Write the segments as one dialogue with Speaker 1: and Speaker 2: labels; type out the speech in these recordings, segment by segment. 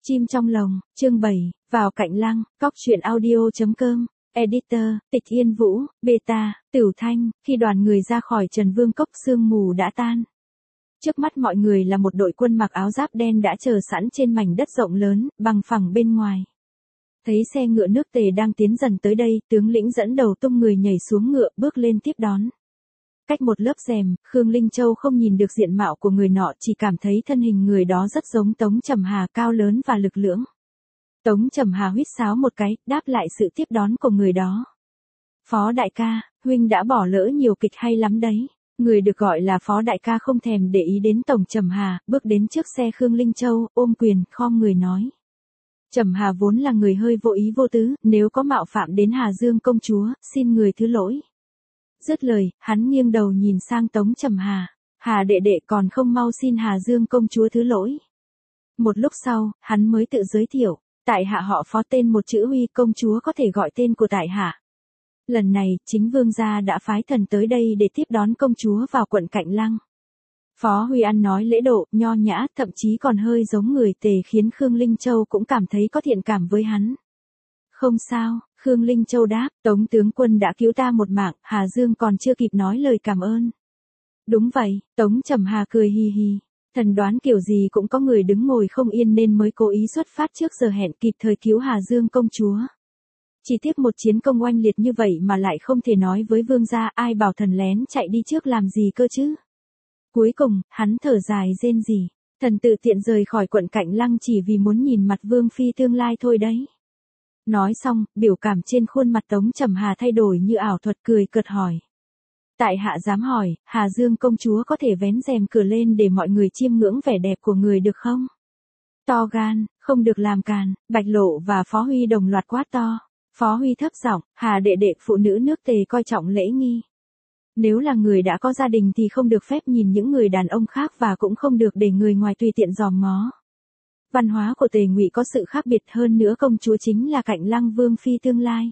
Speaker 1: Chim trong lồng, chương 7, vào cạnh lăng, cóc truyện audio.com, editor, Tịch Yên Vũ, beta, Tửu Thanh, khi đoàn người ra khỏi Trần Vương Cốc sương mù đã tan. Trước mắt mọi người là một đội quân mặc áo giáp đen đã chờ sẵn trên mảnh đất rộng lớn, bằng phẳng bên ngoài. Thấy xe ngựa nước Tề đang tiến dần tới đây, tướng lĩnh dẫn đầu tung người nhảy xuống ngựa bước lên tiếp đón. Cách một lớp rèm, Khương Linh Châu không nhìn được diện mạo của người nọ, chỉ cảm thấy thân hình người đó rất giống Tống Trầm Hà, cao lớn và lực lưỡng. Tống Trầm Hà huýt sáo một cái, đáp lại sự tiếp đón của người đó. Phó đại ca, huynh đã bỏ lỡ nhiều kịch hay lắm đấy. Người được gọi là Phó đại ca không thèm để ý đến Tống Trầm Hà, bước đến trước xe Khương Linh Châu, ôm quyền, khom người nói. Trầm Hà vốn là người hơi vô ý vô tứ, nếu có mạo phạm đến Hà Dương công chúa, xin người thứ lỗi. Dứt lời, hắn nghiêng đầu nhìn sang Tống Trầm Hà. Hà đệ đệ còn không mau xin Hà Dương công chúa thứ lỗi. Một lúc sau, hắn mới tự giới thiệu. Tại hạ họ Phó, tên một chữ Huy, công chúa có thể gọi tên của tại hạ. Lần này, chính vương gia đã phái thần tới đây để tiếp đón công chúa vào quận Cạnh Lăng. Phó Huy ăn nói lễ độ, nho nhã, thậm chí còn hơi giống người Tề, khiến Khương Linh Châu cũng cảm thấy có thiện cảm với hắn. Không sao, Khương Linh Châu đáp, Tống tướng quân đã cứu ta một mạng, Hà Dương còn chưa kịp nói lời cảm ơn. Đúng vậy, Tống Trầm Hà cười hi hi. Thần đoán kiểu gì cũng có người đứng ngồi không yên nên mới cố ý xuất phát trước giờ hẹn, kịp thời cứu Hà Dương công chúa. Chỉ tiếc một chiến công oanh liệt như vậy mà lại không thể nói với vương gia, ai bảo thần lén chạy đi trước làm gì cơ chứ. Cuối cùng, hắn thở dài rên rỉ. Thần tự tiện rời khỏi quận Cạnh Lăng chỉ vì muốn nhìn mặt vương phi tương lai thôi đấy. Nói xong, biểu cảm trên khuôn mặt Tống Trầm Hà thay đổi như ảo thuật, cười cợt hỏi. Tại hạ dám hỏi, Hà Dương công chúa có thể vén rèm cửa lên để mọi người chiêm ngưỡng vẻ đẹp của người được không? To gan, không được làm càn, Bạch Lộ và Phó Huy đồng loạt quát to. Phó Huy thấp giọng, Hà đệ đệ, phụ nữ nước Tề coi trọng lễ nghi. Nếu là người đã có gia đình thì không được phép nhìn những người đàn ông khác và cũng không được để người ngoài tùy tiện dòm ngó. Văn hóa của Tề Ngụy có sự khác biệt, hơn nữa công chúa chính là Cạnh Lăng vương phi tương lai.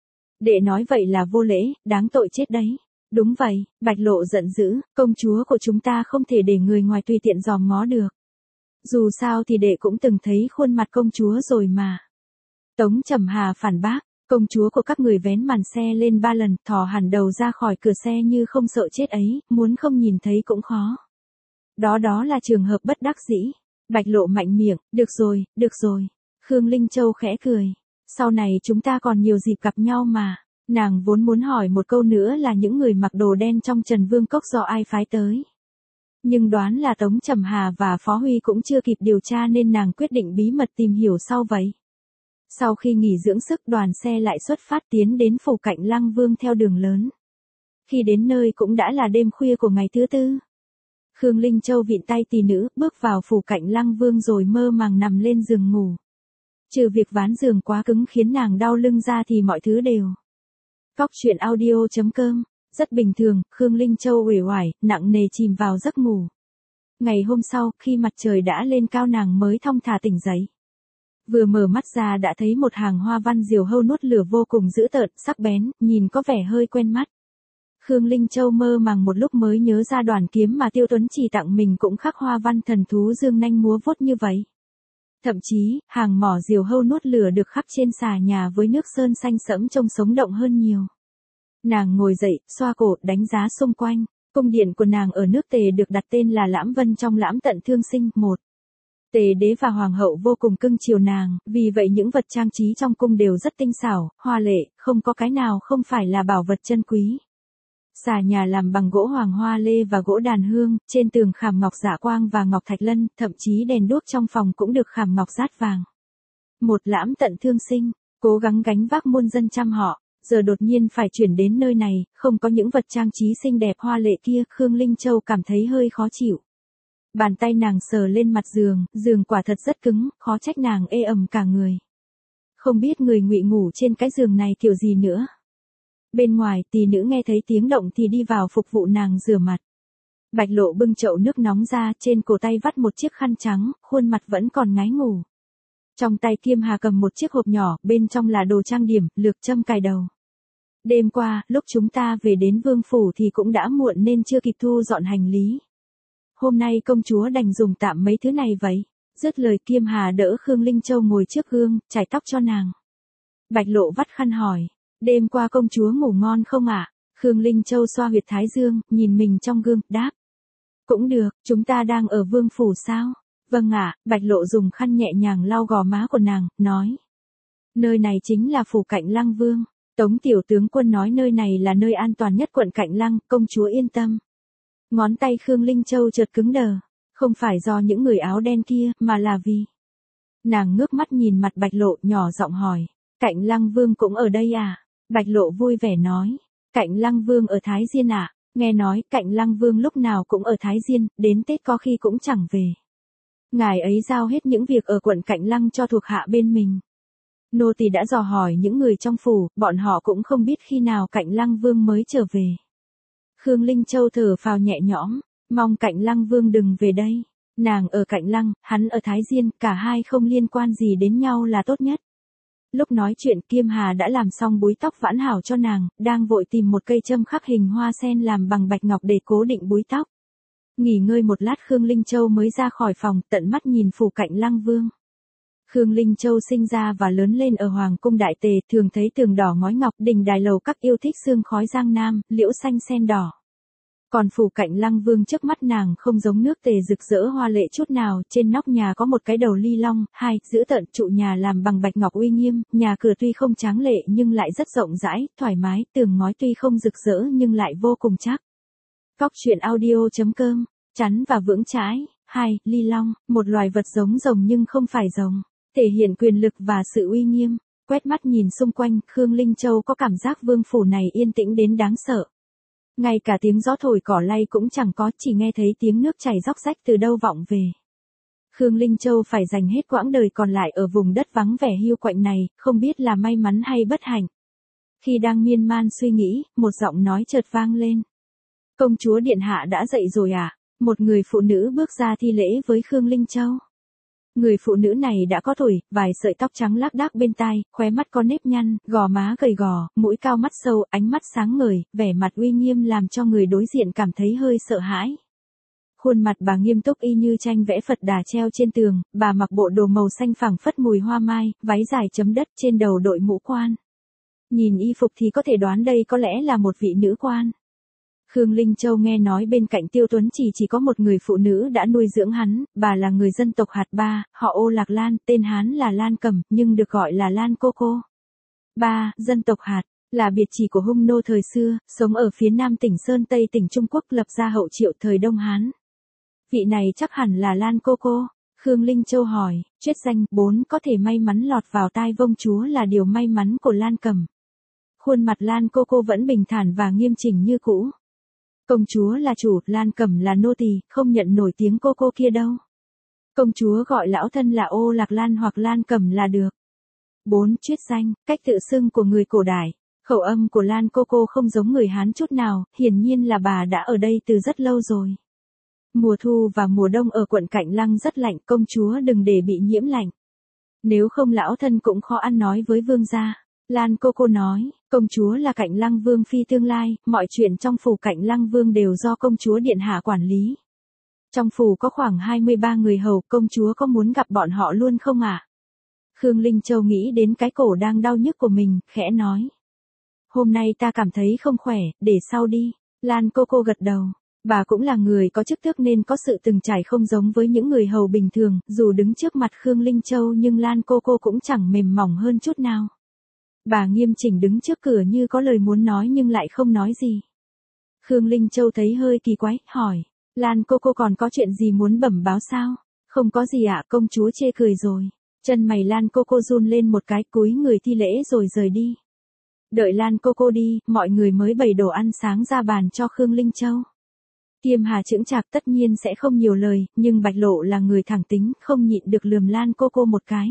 Speaker 1: Đệ nói vậy là vô lễ, đáng tội chết đấy. Đúng vậy, Bạch Lộ giận dữ, công chúa của chúng ta không thể để người ngoài tùy tiện dòm ngó được. Dù sao thì đệ cũng từng thấy khuôn mặt công chúa rồi mà. Tống Trầm Hà phản bác, công chúa của các người vén màn xe lên 3 lần, thò hẳn đầu ra khỏi cửa xe như không sợ chết ấy, muốn không nhìn thấy cũng khó. Đó là trường hợp bất đắc dĩ. Bạch Lộ mạnh miệng, được rồi. Khương Linh Châu khẽ cười. Sau này chúng ta còn nhiều dịp gặp nhau mà. Nàng vốn muốn hỏi một câu nữa là những người mặc đồ đen trong Trần Vương Cốc do ai phái tới. Nhưng đoán là Tống Trầm Hà và Phó Huy cũng chưa kịp điều tra nên nàng quyết định bí mật tìm hiểu sau vậy. Sau khi nghỉ dưỡng sức, đoàn xe lại xuất phát tiến đến phủ Cạnh Lăng Vương theo đường lớn. Khi đến nơi cũng đã là đêm khuya của ngày thứ tư. Khương Linh Châu vịn tay tỷ nữ, bước vào phủ Cạnh Lăng Vương rồi mơ màng nằm lên giường ngủ. Trừ việc ván giường quá cứng khiến nàng đau lưng ra thì mọi thứ đều. Cóc truyện audio.com, rất bình thường, Khương Linh Châu uể oải, nặng nề chìm vào giấc ngủ. Ngày hôm sau, khi mặt trời đã lên cao nàng mới thong thả tỉnh dậy. Vừa mở mắt ra đã thấy một hàng hoa văn diều hâu nuốt lửa vô cùng dữ tợn, sắc bén, nhìn có vẻ hơi quen mắt. Khương Linh Châu mơ màng một lúc mới nhớ ra đoàn kiếm mà Tiêu Tuấn Chỉ tặng mình cũng khắc hoa văn thần thú dương nanh múa vuốt như vậy. Thậm chí, hàng mỏ diều hâu nuốt lửa được khắc trên xà nhà với nước sơn xanh sẫm trông sống động hơn nhiều. Nàng ngồi dậy, xoa cổ, đánh giá xung quanh. Cung điện của nàng ở nước Tề được đặt tên là Lãm Vân trong Lãm Tận Thương Sinh. Tề đế và hoàng hậu vô cùng cưng chiều nàng, vì vậy những vật trang trí trong cung đều rất tinh xảo, hoa lệ, không có cái nào không phải là bảo vật chân quý. Xà nhà làm bằng gỗ hoàng hoa lê và gỗ đàn hương, trên tường khảm ngọc dạ quang và ngọc thạch lân, thậm chí đèn đuốc trong phòng cũng được khảm ngọc dát vàng. Một Lãm Tận Thương Sinh, cố gắng gánh vác muôn dân trăm họ, giờ đột nhiên phải chuyển đến nơi này, không có những vật trang trí xinh đẹp hoa lệ kia, Khương Linh Châu cảm thấy hơi khó chịu. Bàn tay nàng sờ lên mặt giường quả thật rất cứng, khó trách nàng ê ẩm cả người. Không biết người Ngụy ngủ trên cái giường này kiểu gì nữa. Bên ngoài, tỷ nữ nghe thấy tiếng động thì đi vào phục vụ nàng rửa mặt. Bạch Lộ bưng chậu nước nóng ra, trên cổ tay vắt một chiếc khăn trắng, khuôn mặt vẫn còn ngái ngủ. Trong tay Kiêm Hà cầm một chiếc hộp nhỏ, bên trong là đồ trang điểm, lược châm cài đầu. Đêm qua, lúc chúng ta về đến vương phủ thì cũng đã muộn nên chưa kịp thu dọn hành lý. Hôm nay công chúa đành dùng tạm mấy thứ này vậy. Dứt lời Kiêm Hà đỡ Khương Linh Châu ngồi trước gương, chải tóc cho nàng. Bạch Lộ vắt khăn hỏi, đêm qua công chúa ngủ ngon không ạ? Khương Linh Châu xoa huyệt thái dương, nhìn mình trong gương, đáp. Cũng được, chúng ta đang ở vương phủ sao? Vâng ạ, Bạch Lộ dùng khăn nhẹ nhàng lau gò má của nàng, nói. Nơi này chính là phủ Cạnh Lăng Vương. Tống tiểu tướng quân nói nơi này là nơi an toàn nhất quận Cạnh Lăng, công chúa yên tâm. Ngón tay Khương Linh Châu chợt cứng đờ. Không phải do những người áo đen kia, mà là vì. Nàng ngước mắt nhìn mặt Bạch Lộ, nhỏ giọng hỏi. Cạnh Lăng Vương cũng ở đây à? Bạch Lộ vui vẻ nói. Cạnh Lăng Vương ở Thái Diên à? Nghe nói Cạnh Lăng Vương lúc nào cũng ở Thái Diên, đến Tết có khi cũng chẳng về. Ngài ấy giao hết những việc ở quận Cạnh Lăng cho thuộc hạ bên mình. Nô tỳ đã dò hỏi những người trong phủ, bọn họ cũng không biết khi nào Cạnh Lăng Vương mới trở về. Khương Linh Châu thở phào nhẹ nhõm, mong Cạnh Lăng Vương đừng về đây. Nàng ở Cạnh Lăng, hắn ở Thái Diên, cả hai không liên quan gì đến nhau là tốt nhất. Lúc nói chuyện Kiêm Hà đã làm xong búi tóc vãn hảo cho nàng, đang vội tìm một cây châm khắc hình hoa sen làm bằng bạch ngọc để cố định búi tóc. Nghỉ ngơi một lát Khương Linh Châu mới ra khỏi phòng, tận mắt nhìn phủ Cạnh Lăng Vương. Khương Linh Châu sinh ra và lớn lên ở Hoàng cung Đại Tề, thường thấy tường đỏ ngói ngọc, đình đài lầu các yêu thích sương khói Giang Nam, liễu xanh sen đỏ. Còn phủ Cạnh Lăng Vương trước mắt nàng không giống nước Tề rực rỡ hoa lệ chút nào, trên nóc nhà có một cái đầu ly long, hai, giữ tợn, trụ nhà làm bằng bạch ngọc uy nghiêm, nhà cửa tuy không tráng lệ nhưng lại rất rộng rãi, thoải mái, tường ngói tuy không rực rỡ nhưng lại vô cùng chắc. Cóc truyện audio.com, chắn và vững chãi. 2. Ly long, một loài vật giống rồng nhưng không phải rồng, thể hiện quyền lực và sự uy nghiêm. Quét mắt nhìn xung quanh, Khương Linh Châu có cảm giác vương phủ này yên tĩnh đến đáng sợ. Ngay cả tiếng gió thổi cỏ lay cũng chẳng có, chỉ nghe thấy tiếng nước chảy róc rách từ đâu vọng về. Khương Linh Châu phải dành hết quãng đời còn lại ở vùng đất vắng vẻ hiu quạnh này, không biết là may mắn hay bất hạnh. Khi đang miên man suy nghĩ, một giọng nói chợt vang lên. Công chúa điện hạ đã dậy rồi à? Một người phụ nữ bước ra thi lễ với Khương Linh Châu. Người phụ nữ này đã có tuổi, vài sợi tóc trắng lác đác bên tai, khóe mắt có nếp nhăn, gò má gầy gò, mũi cao mắt sâu, ánh mắt sáng ngời, vẻ mặt uy nghiêm làm cho người đối diện cảm thấy hơi sợ hãi. Khuôn mặt bà nghiêm túc y như tranh vẽ Phật Đà treo trên tường, bà mặc bộ đồ màu xanh phảng phất mùi hoa mai, váy dài chấm đất, trên đầu đội mũ quan. Nhìn y phục thì có thể đoán đây có lẽ là một vị nữ quan. Khương Linh Châu nghe nói bên cạnh Tiêu Tuấn chỉ có một người phụ nữ đã nuôi dưỡng hắn, bà là người dân tộc Hạt Ba, họ Ô Lạc Lan, tên Hán là Lan Cẩm, nhưng được gọi là Lan Cô Cô. 3. Dân tộc Hạt, là biệt chỉ của hung nô thời xưa, sống ở phía nam tỉnh Sơn Tây tỉnh Trung Quốc, lập ra hậu Triệu thời Đông Hán. Vị này chắc hẳn là Lan Cô Cô. Khương Linh Châu hỏi, triết danh 4 có thể may mắn lọt vào tai vông chúa là điều may mắn của Lan Cẩm. Khuôn mặt Lan Cô Cô vẫn bình thản và nghiêm chỉnh như cũ. Công chúa là chủ, Lan Cẩm là nô tỳ, không nhận nổi tiếng cô cô kia đâu. Công chúa gọi lão thân là Ô Lạc Lan hoặc Lan Cẩm là được. 4. Triết danh, cách tự xưng của người cổ đại. Khẩu âm của Lan Cô Cô không giống người Hán chút nào, hiển nhiên là bà đã ở đây từ rất lâu rồi. Mùa thu và mùa đông ở quận Cạnh Lăng rất lạnh, công chúa đừng để bị nhiễm lạnh. Nếu không lão thân cũng khó ăn nói với vương gia. Lan Cô Cô nói, công chúa là Cạnh Lăng Vương phi tương lai, mọi chuyện trong phủ Cạnh Lăng Vương đều do công chúa điện hạ quản lý. Trong phủ có khoảng 23 người hầu, công chúa có muốn gặp bọn họ luôn không ạ? Khương Linh Châu nghĩ đến cái cổ đang đau nhức của mình, khẽ nói. Hôm nay ta cảm thấy không khỏe, để sau đi. Lan Cô Cô gật đầu. Bà cũng là người có chức tước nên có sự từng trải không giống với những người hầu bình thường, dù đứng trước mặt Khương Linh Châu nhưng Lan Cô Cô cũng chẳng mềm mỏng hơn chút nào. Bà nghiêm chỉnh đứng trước cửa như có lời muốn nói nhưng lại không nói gì. Khương Linh Châu thấy hơi kỳ quái, hỏi. Lan Cô Cô còn có chuyện gì muốn bẩm báo sao? Không có gì ạ, công chúa chê cười rồi. Chân mày Lan Cô Cô run lên một cái, cúi người thi lễ rồi rời đi. Đợi Lan Cô Cô đi, mọi người mới bày đồ ăn sáng ra bàn cho Khương Linh Châu. Kiêm Hà chững chạc tất nhiên sẽ không nhiều lời, nhưng Bạch Lộ là người thẳng tính, không nhịn được lườm Lan Cô Cô một cái.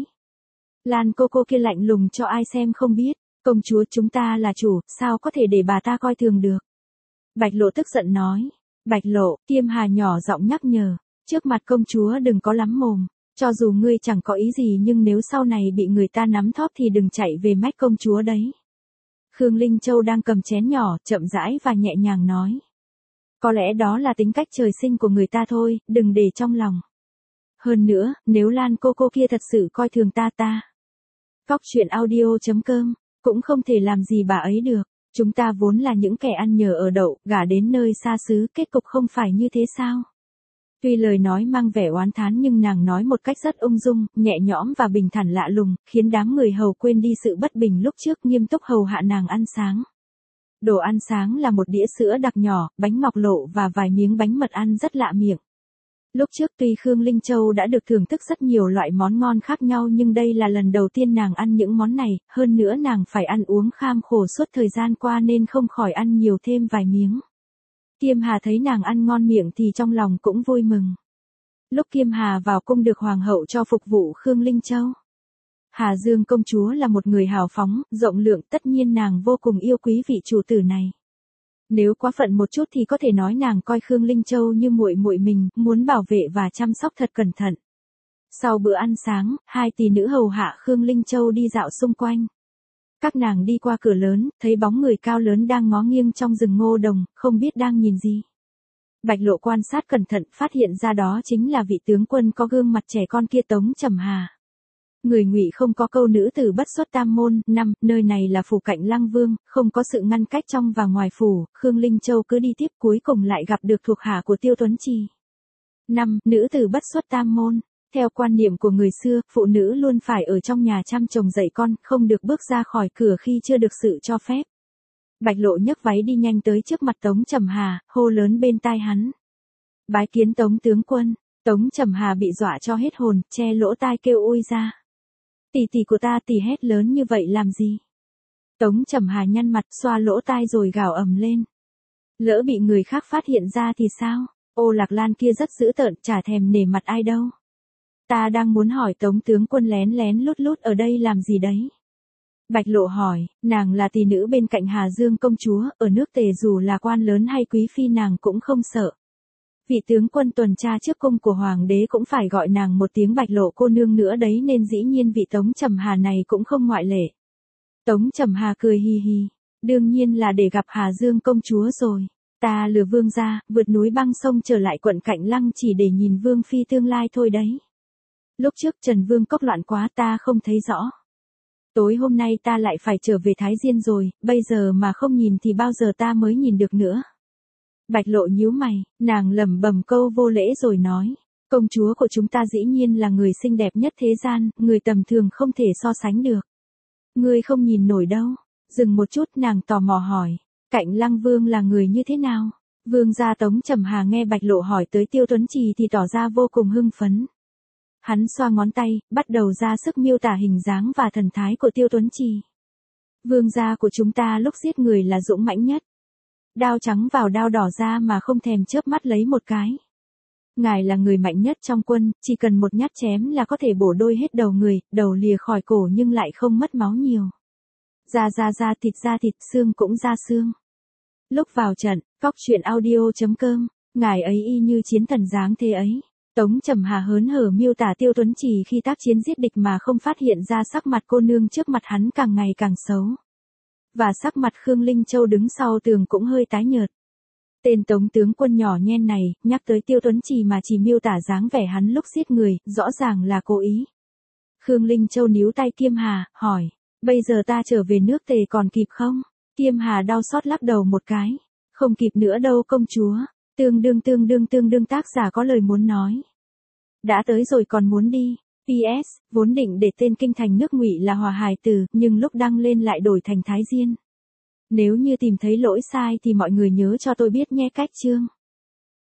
Speaker 1: Lan Cô Cô kia lạnh lùng cho ai xem không biết, công chúa chúng ta là chủ, sao có thể để bà ta coi thường được. Bạch Lộ tức giận nói. Bạch Lộ, Kiêm Hà nhỏ giọng nhắc nhở, trước mặt công chúa đừng có lắm mồm, cho dù ngươi chẳng có ý gì nhưng nếu sau này bị người ta nắm thóp thì đừng chạy về mách công chúa đấy. Khương Linh Châu đang cầm chén nhỏ, chậm rãi và nhẹ nhàng nói. Có lẽ đó là tính cách trời sinh của người ta thôi, đừng để trong lòng. Hơn nữa, nếu Lan cô kia thật sự coi thường ta. Cóc truyện audio.com, cũng không thể làm gì bà ấy được. Chúng ta vốn là những kẻ ăn nhờ ở đậu, gả đến nơi xa xứ, kết cục không phải như thế sao? Tuy lời nói mang vẻ oán thán nhưng nàng nói một cách rất ung dung, nhẹ nhõm và bình thản lạ lùng, khiến đám người hầu quên đi sự bất bình lúc trước nghiêm túc hầu hạ nàng ăn sáng. Đồ ăn sáng là một đĩa sữa đặc nhỏ, bánh ngọc lộ và vài miếng bánh mật ăn rất lạ miệng. Lúc trước tuy Khương Linh Châu đã được thưởng thức rất nhiều loại món ngon khác nhau nhưng đây là lần đầu tiên nàng ăn những món này, hơn nữa nàng phải ăn uống kham khổ suốt thời gian qua nên không khỏi ăn nhiều thêm vài miếng. Kiêm Hà thấy nàng ăn ngon miệng thì trong lòng cũng vui mừng. Lúc Kiêm Hà vào cung được hoàng hậu cho phục vụ Khương Linh Châu. Hà Dương công chúa là một người hào phóng, rộng lượng, tất nhiên nàng vô cùng yêu quý vị chủ tử này. Nếu quá phận một chút thì có thể nói nàng coi Khương Linh Châu như muội muội mình, muốn bảo vệ và chăm sóc thật cẩn thận. Sau bữa ăn sáng, hai tỷ nữ hầu hạ Khương Linh Châu đi dạo xung quanh. Các nàng đi qua cửa lớn, thấy bóng người cao lớn đang ngó nghiêng trong rừng ngô đồng, không biết đang nhìn gì. Bạch Lộ quan sát cẩn thận, phát hiện ra đó chính là vị tướng quân có gương mặt trẻ con kia, Tống Trầm Hà. Người Ngụy không có câu nữ tử bất xuất tam môn, nơi này là phủ Cạnh Lăng Vương, không có sự ngăn cách trong và ngoài phủ, Khương Linh Châu cứ đi tiếp cuối cùng lại gặp được thuộc hạ của Tiêu Tuấn Trì. Nữ tử bất xuất tam môn. Theo quan niệm của người xưa, phụ nữ luôn phải ở trong nhà chăm chồng dạy con, không được bước ra khỏi cửa khi chưa được sự cho phép. Bạch Lộ nhấc váy đi nhanh tới trước mặt Tống Trầm Hà, hô lớn bên tai hắn. Bái kiến Tống tướng quân. Tống Trầm Hà bị dọa cho hết hồn, che lỗ tai kêu ôi ra. Tỷ của ta, tỷ hét lớn như vậy làm gì? Tống Trầm Hà nhăn mặt, xoa lỗ tai rồi gào ầm lên. Lỡ bị người khác phát hiện ra thì sao? Ô Lạc Lan kia rất dữ tợn, chả thèm nể mặt ai đâu. Ta đang muốn hỏi Tống tướng quân lén lén lút ở đây làm gì đấy? Bạch Lộ hỏi, nàng là tỷ nữ bên cạnh Hà Dương công chúa, ở nước Tề dù là quan lớn hay quý phi nàng cũng không sợ. Vị tướng quân tuần tra trước cung của hoàng đế cũng phải gọi nàng một tiếng Bạch Lộ cô nương nữa đấy nên dĩ nhiên vị Tống Trầm Hà này cũng không ngoại lệ. Tống Trầm Hà cười hì hì, đương nhiên là để gặp Hà Dương công chúa rồi. Ta lừa vương gia, vượt núi băng sông trở lại quận Cạnh Lăng chỉ để nhìn vương phi tương lai thôi đấy. Lúc trước Trần Vương cốc loạn quá ta không thấy rõ. Tối hôm nay ta lại phải trở về Thái Diên rồi, bây giờ mà không nhìn thì bao giờ ta mới nhìn được nữa. Bạch Lộ nhíu mày, nàng lẩm bẩm câu vô lễ rồi nói, công chúa của chúng ta dĩ nhiên là người xinh đẹp nhất thế gian, người tầm thường không thể so sánh được. Ngươi không nhìn nổi đâu. Dừng một chút nàng tò mò hỏi, Cạnh Lăng Vương là người như thế nào? Vương gia Tống Trầm Hà nghe Bạch Lộ hỏi tới Tiêu Tuấn Trì thì tỏ ra vô cùng hưng phấn. Hắn xoa ngón tay, bắt đầu ra sức miêu tả hình dáng và thần thái của Tiêu Tuấn Trì. Vương gia của chúng ta lúc giết người là dũng mãnh nhất. Đao trắng vào đao đỏ ra mà không thèm chớp mắt lấy một cái. Ngài là người mạnh nhất trong quân, chỉ cần một nhát chém là có thể bổ đôi hết đầu người, đầu lìa khỏi cổ nhưng lại không mất máu nhiều. Da thịt, xương cũng ra xương. Lúc vào trận, cóc truyện audio.com, ngài ấy y như chiến thần dáng thế ấy. Tống Trầm Hà hớn hở miêu tả Tiêu Tuấn Trì khi tác chiến giết địch mà không phát hiện ra sắc mặt cô nương trước mặt hắn càng ngày càng xấu. Và sắc mặt Khương Linh Châu đứng sau tường cũng hơi tái nhợt. Tên Tống tướng quân nhỏ nhen này, nhắc tới Tiêu Tuấn Trì mà chỉ miêu tả dáng vẻ hắn lúc giết người, rõ ràng là cố ý. Khương Linh Châu níu tay Kiêm Hà, hỏi, bây giờ ta trở về nước Tề còn kịp không? Kiêm Hà đau xót lắc đầu một cái, không kịp nữa đâu công chúa. Tương đương tác giả có lời muốn nói. Đã tới rồi còn muốn đi. PS, vốn định để tên kinh thành nước Ngụy là Hòa Hải Tử, nhưng lúc đăng lên lại đổi thành Thái Diên. Nếu như tìm thấy lỗi sai thì mọi người nhớ cho tôi biết nhé. Cách chương